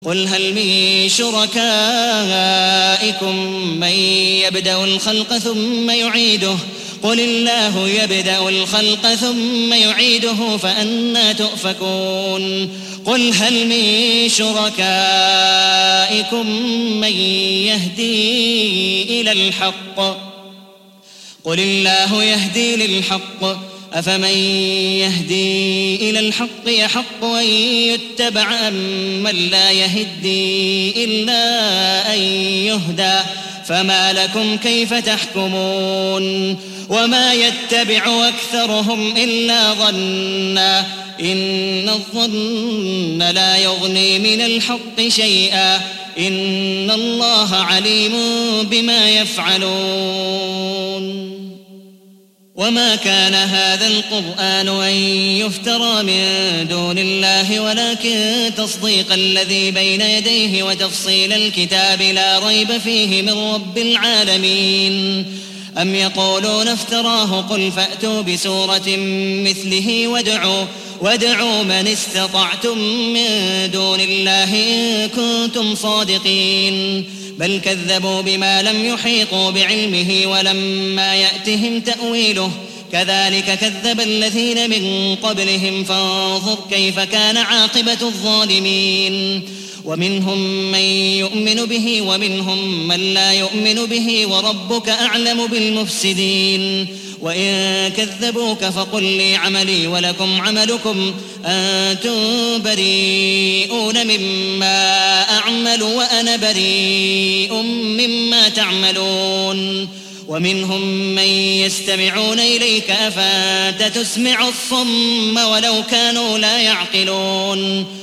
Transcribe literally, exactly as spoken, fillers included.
قل هل من شركائكم من يبدأ الخلق ثم يعيده قل الله يبدأ الخلق ثم يعيده فأنى تؤفكون قل هل من شركائكم من يهدي إلى الحق قل الله يهدي للحق أفمن يهدي إلى الحق يحق أن يتبع أمن لا يهدي إلا أن يهدى فما لكم كيف تحكمون وما يتبع أكثرهم إلا ظنا إن الظن لا يغني من الحق شيئا إن الله عليم بما يفعلون وما كان هذا القرآن أن يفترى من دون الله ولكن تصديق الذي بين يديه وتفصيل الكتاب لا ريب فيه من رب العالمين أم يقولون افتراه قل فأتوا بسورة مثله وادعوا وادعوا من استطعتم من دون الله إن كنتم صادقين بل كذبوا بما لم يحيطوا بعلمه ولما يأتهم تأويله كذلك كذب الذين من قبلهم فانظر كيف كان عاقبة الظالمين ومنهم من يؤمن به ومنهم من لا يؤمن به وربك أعلم بالمفسدين وإن كذبوك فقل لي عملي ولكم عملكم أنتم بريئون مما أعمل وأنا بريء مما تعملون ومنهم من يستمعون إليك أفأنت تسمع الصم ولو كانوا لا يعقلون